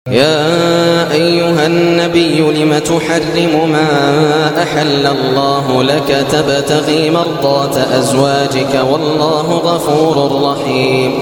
يا أيها النبي لم تحرم ما أحل الله لك تبتغي مرضات أزواجك والله غفور رحيم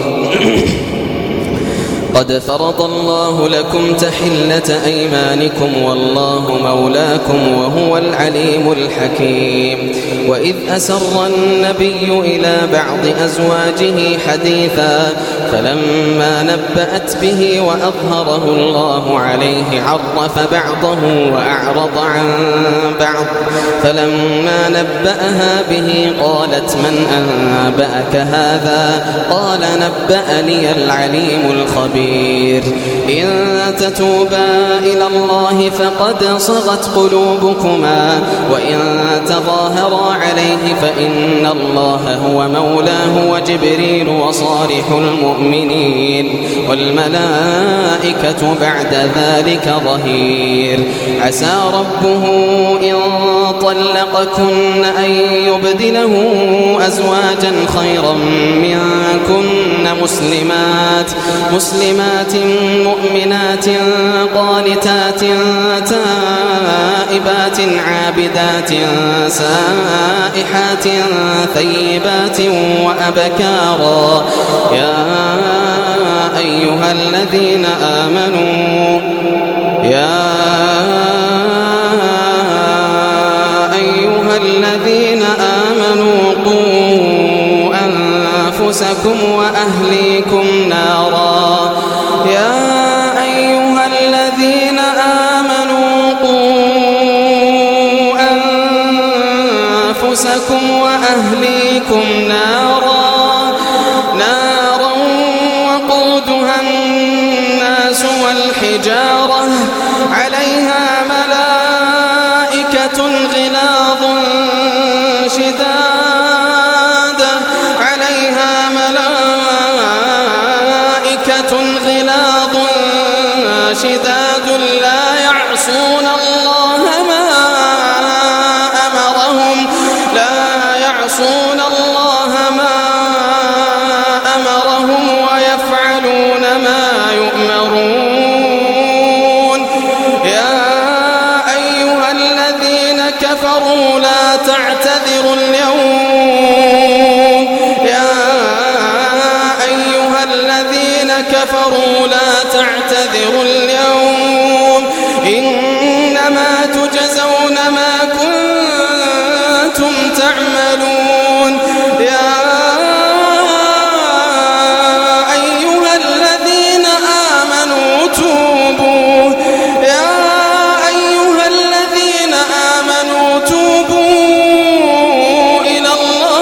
قد فرض الله لكم تحلة أيمانكم والله مولاكم وهو العليم الحكيم وإذ أسر النبي إلى بعض أزواجه حديثا فلما نبأت به وأظهره الله عليه عرف بعضه وأعرض عن بعض فلما نبأها به قالت من أنبأك هذا قال نبأني العليم الخبير إن تتوبا إلى الله فقد صغت قلوبكما وإن تظاهرا عليه فإن الله هو مولاه وجبريل وصالح المؤمنين والملائكة بعد ذلك ظهير عسى ربه إن طلقكن أن يبدله أزواجا خيرا منكن مسلمات مؤمنات قانتات تائبات عابدات سائحات ثيبات وأبكارا يا أيها الذين آمنوا قوا أنفسكم وأهليكم نارا وأهليكم نارا وقودها الناس والحجارة عليها ملائكة غلاظ شداد لا يعصون الله ما أمرهم ويفعلون ما يؤمرون يا أيها الذين كفروا لا تعتذروا اليوم إنما تجزون ما كنتم تعملون يا أيها الذين آمنوا توبوا إلى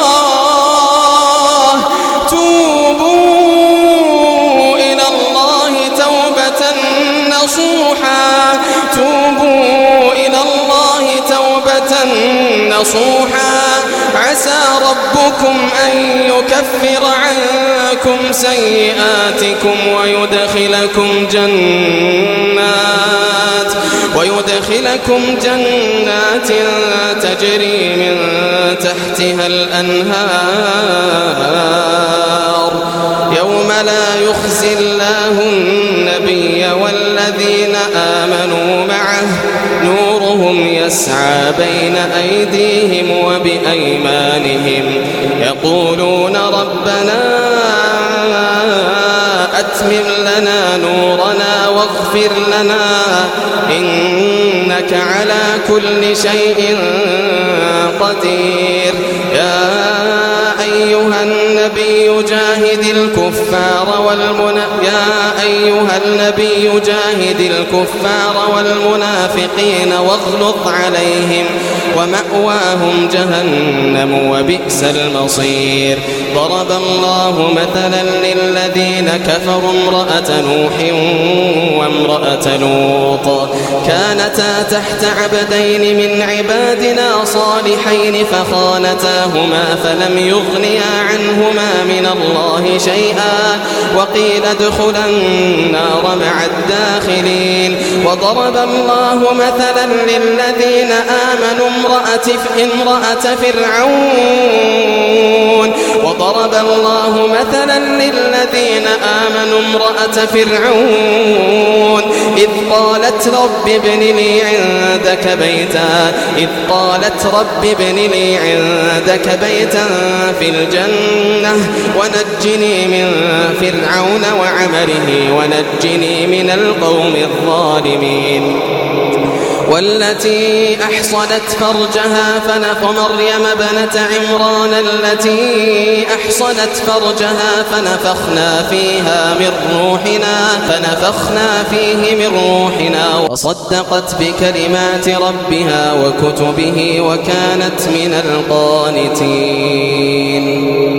الله توبة نصوحا عسى ربكم أن يكفر عنكم سيئاتكم ويدخلكم جنات تجري من تحتها الأنهار يوم لا يخزي الله النبي والذين آمنوا معه نورهم يسعى بين أيديهم وبأيمانهم يقولون ربنا أتمم لنا نورنا واغفر لنا إنك على كل شيء قدير يا أيها النبي جاهد الكفار والمنافقين واغلظ عليهم ومأواهم جهنم وبئس المصير ضرب الله مثلا للذين كفروا امرأة نوح وامرأة لوط كانتا تحت عبدين من عبادنا صالحين فخانتاهما فلم يغنيا عنهما من الله شيئا وقيل ادخلا النار مع الداخلين. وضرب الله مثلا للذين آمنوا امرأة فرعون إذ قالت رب ابن لي عندك بيتا في الجنة ونجني من فرعون وعمله ونجني من القوم الظالمين. والتي أحصنت فرجها مريم بنت عمران التي أحصنت فرجها فنفخنا فيه من روحنا وصدقت بكلمات ربها وكتبه وكانت من القانتين.